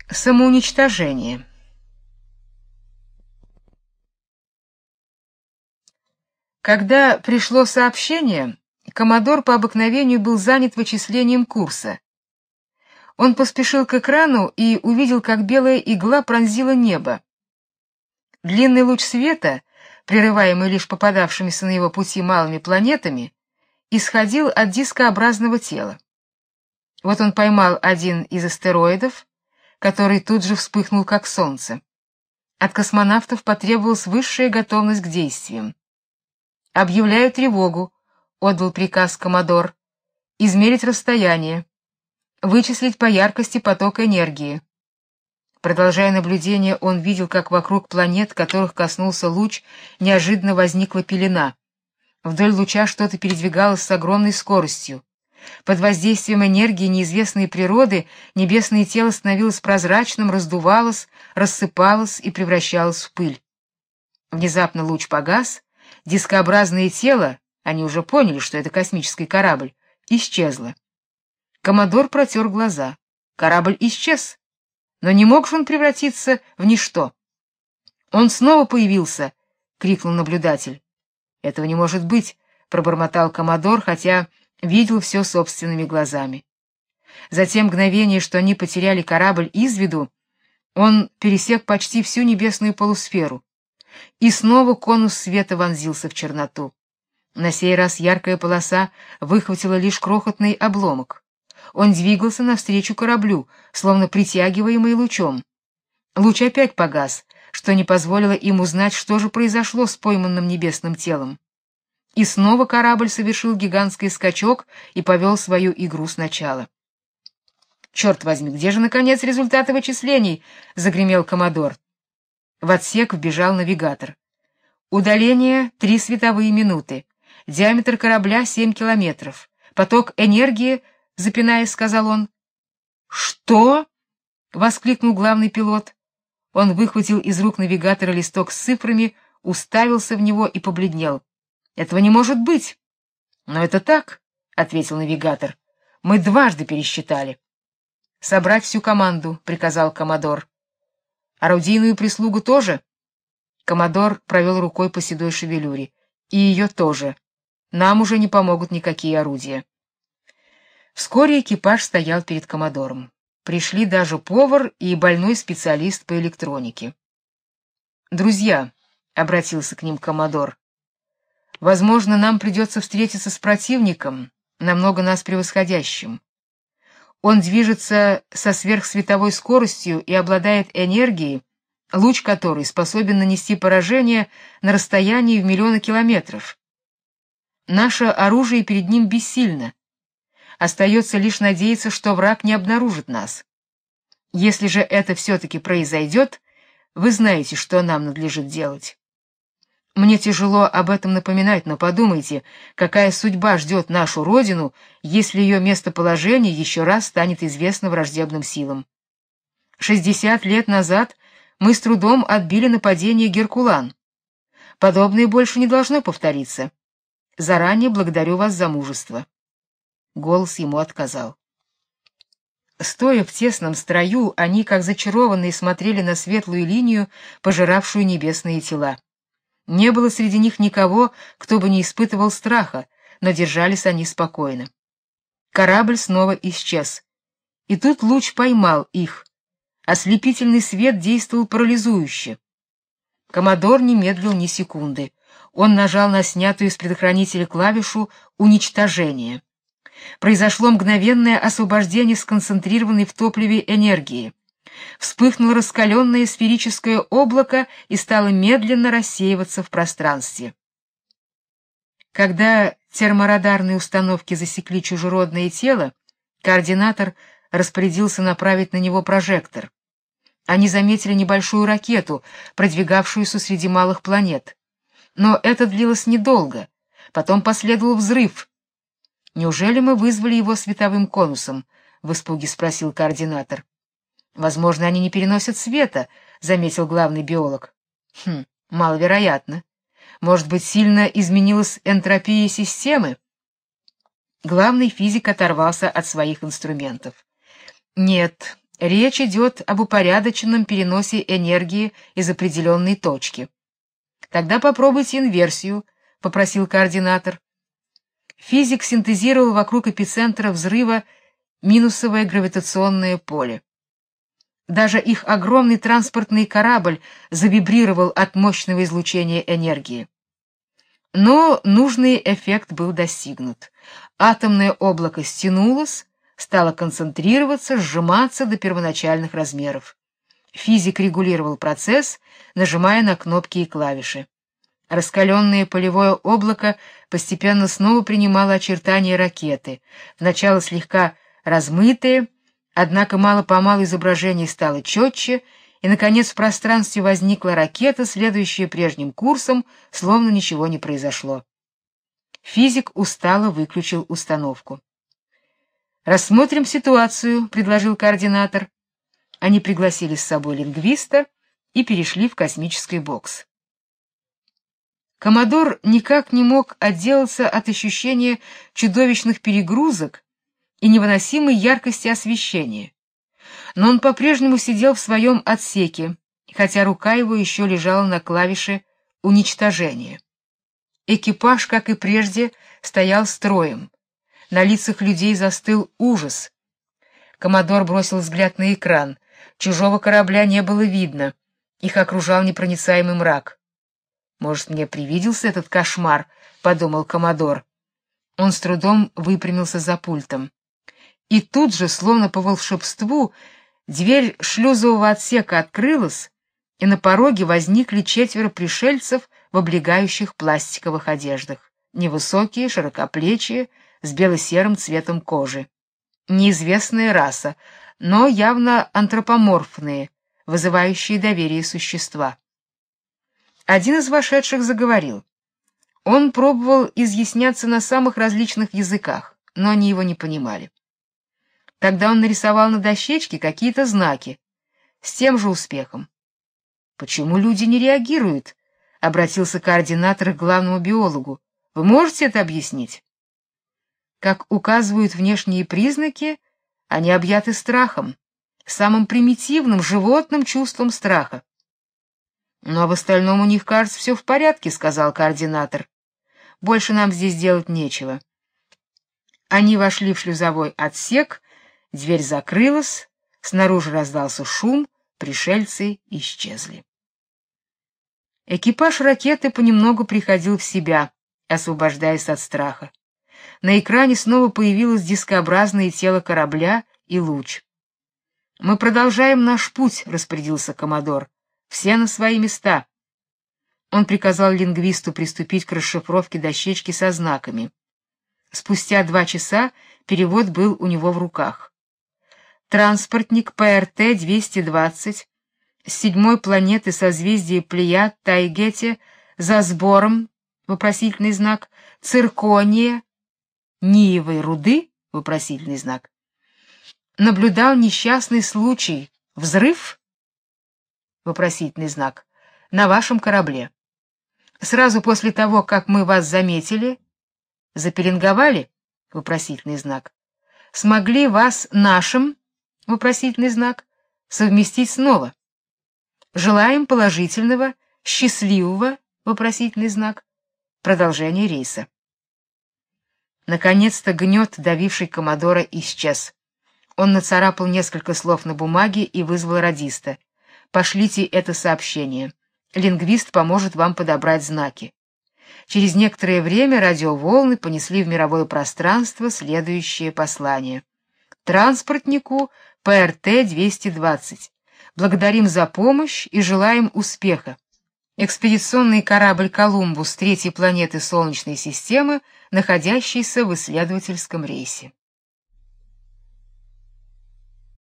Самоуничтожение. Когда пришло сообщение, коммодор по обыкновению был занят вычислением курса. Он поспешил к экрану и увидел, как белая игла пронзила небо. Длинный луч света, прерываемый лишь попадавшимися на его пути малыми планетами, исходил от дискообразного тела. Вот он поймал один из астероидов, который тут же вспыхнул как солнце. От космонавтов потребовалась высшая готовность к действиям. «Объявляю тревогу», — отдал приказ коммодор, — «измерить расстояние, вычислить по яркости потока энергии». Продолжая наблюдение, он видел, как вокруг планет, которых коснулся луч, неожиданно возникла пелена. Вдоль луча что-то передвигалось с огромной скоростью. Под воздействием энергии неизвестной природы небесное тело становилось прозрачным, раздувалось, рассыпалось и превращалось в пыль. Внезапно луч погас, дискообразное тело, они уже поняли, что это космический корабль, исчезло. Коммодор протер глаза. Корабль исчез, но не мог же он превратиться в ничто. «Он снова появился!» — крикнул наблюдатель. «Этого не может быть!» — пробормотал коммодор, хотя видел все собственными глазами. За те мгновения, что они потеряли корабль из виду, он пересек почти всю небесную полусферу. И снова конус света вонзился в черноту. На сей раз яркая полоса выхватила лишь крохотный обломок. Он двигался навстречу кораблю, словно притягиваемый лучом. Луч опять погас, что не позволило им узнать, что же произошло с пойманным небесным телом. И снова корабль совершил гигантский скачок и повел свою игру сначала. «Черт возьми, где же, наконец, результаты вычислений?» — загремел коммодор. В отсек вбежал навигатор. «Удаление 3 световые минуты. Диаметр корабля 7 километров. Поток энергии», — запинаясь, сказал он. «Что?» — воскликнул главный пилот. Он выхватил из рук навигатора листок с цифрами, уставился в него и побледнел. «Этого не может быть!» «Но это так», — ответил навигатор. «Мы дважды пересчитали». «Собрать всю команду», — приказал коммодор. «Орудийную прислугу тоже?» Коммодор провел рукой по седой шевелюре. «И ее тоже. Нам уже не помогут никакие орудия». Вскоре экипаж стоял перед коммодором. Пришли даже повар и больной специалист по электронике. «Друзья», — обратился к ним коммодор, — «возможно, нам придется встретиться с противником, намного нас превосходящим. Он движется со сверхсветовой скоростью и обладает энергией, луч которой способен нанести поражение на расстоянии в миллионы километров. Наше оружие перед ним бессильно. Остается лишь надеяться, что враг не обнаружит нас. Если же это все-таки произойдет, вы знаете, что нам надлежит делать. Мне тяжело об этом напоминать, но подумайте, какая судьба ждет нашу родину, если ее местоположение еще раз станет известно враждебным силам. 60 лет назад мы с трудом отбили нападение геркулан. Подобное больше не должно повториться. Заранее благодарю вас за мужество». Голос ему отказал. Стоя в тесном строю, они, как зачарованные, смотрели на светлую линию, пожиравшую небесные тела. Не было среди них никого, кто бы не испытывал страха, но держались они спокойно. Корабль снова исчез. И тут луч поймал их. Ослепительный свет действовал парализующе. Коммодор не медлил ни секунды. Он нажал на снятую из предохранителя клавишу «Уничтожение». Произошло мгновенное освобождение сконцентрированной в топливе энергии. Вспыхнуло раскаленное сферическое облако и стало медленно рассеиваться в пространстве. Когда терморадарные установки засекли чужеродное тело, координатор распорядился направить на него прожектор. Они заметили небольшую ракету, продвигавшуюся среди малых планет. Но это длилось недолго. Потом последовал взрыв. «Неужели мы вызвали его световым конусом?» — в испуге спросил координатор. «Возможно, они не переносят света», — заметил главный биолог. Маловероятно. Может быть, сильно изменилась энтропия системы?» Главный физик оторвался от своих инструментов. «Нет, Речь идет об упорядоченном переносе энергии из определенной точки. Тогда попробуйте инверсию, попросил координатор. Физик синтезировал вокруг эпицентра взрыва минусовое гравитационное поле. Даже их огромный транспортный корабль завибрировал от мощного излучения энергии. Но нужный эффект был достигнут. Атомное облако стянулось, стало концентрироваться, сжиматься до первоначальных размеров. Физик регулировал процесс, нажимая на кнопки и клавиши. Раскаленное полевое облако постепенно снова принимало очертания ракеты, вначале слегка размытые, однако мало-помалу изображение стало четче, и, наконец, в пространстве возникла ракета, следующая прежним курсом, словно ничего не произошло. Физик устало выключил установку. «Рассмотрим ситуацию», — предложил координатор. Они пригласили с собой лингвиста и перешли в космический бокс. Коммодор никак не мог отделаться от ощущения чудовищных перегрузок и невыносимой яркости освещения. Но он по-прежнему сидел в своем отсеке, хотя рука его еще лежала на клавише уничтожения. Экипаж, как и прежде, стоял строем. На лицах людей застыл ужас. Коммодор бросил взгляд на экран. Чужого корабля не было видно. Их окружал непроницаемый мрак. «Может, мне привиделся этот кошмар?» — подумал коммодор. Он с трудом выпрямился за пультом. И тут же, словно по волшебству, дверь шлюзового отсека открылась, и на пороге возникли 4 пришельцев в облегающих пластиковых одеждах. Невысокие, широкоплечие, с бело-серым цветом кожи. Неизвестная раса, но явно антропоморфные, вызывающие доверие существа. Один из вошедших заговорил. Он пробовал изъясняться на самых различных языках, но они его не понимали. Тогда он нарисовал на дощечке какие-то знаки, с тем же успехом. «Почему люди не реагируют?» — обратился координатор к главному биологу. «Вы можете это объяснить?» Как указывают внешние признаки, они объяты страхом, самым примитивным животным чувством страха. «Но в остальном у них, кажется, все в порядке», — сказал координатор. «Больше нам здесь делать нечего». Они вошли в шлюзовой отсек, дверь закрылась, снаружи раздался шум, пришельцы исчезли. Экипаж ракеты понемногу приходил в себя, освобождаясь от страха. На экране снова появилось дискообразное тело корабля и луч. «Мы продолжаем наш путь», — распорядился коммодор. «Все на свои места». Он приказал лингвисту приступить к расшифровке дощечки со знаками. Спустя 2 часа перевод был у него в руках. Транспортник ПРТ-220 с 7-й планеты созвездия Плеяд Тайгете за сбором, вопросительный знак, циркония, ниевой руды, вопросительный знак, наблюдал несчастный случай, взрыв, вопросительный знак, на вашем корабле. Сразу после того, как мы вас заметили, запеленговали, вопросительный знак, смогли вас нашим, вопросительный знак, совместить снова. Желаем положительного, счастливого, вопросительный знак, продолжения рейса. Наконец-то гнет, давивший коммодора, исчез. Он нацарапал несколько слов на бумаге и вызвал радиста. «Пошлите это сообщение. Лингвист поможет вам подобрать знаки». Через некоторое время радиоволны понесли в мировое пространство следующее послание. Транспортнику ПРТ-220. Благодарим за помощь и желаем успеха. Экспедиционный корабль «Колумбус» 3-й планеты Солнечной системы, находящийся в исследовательском рейсе.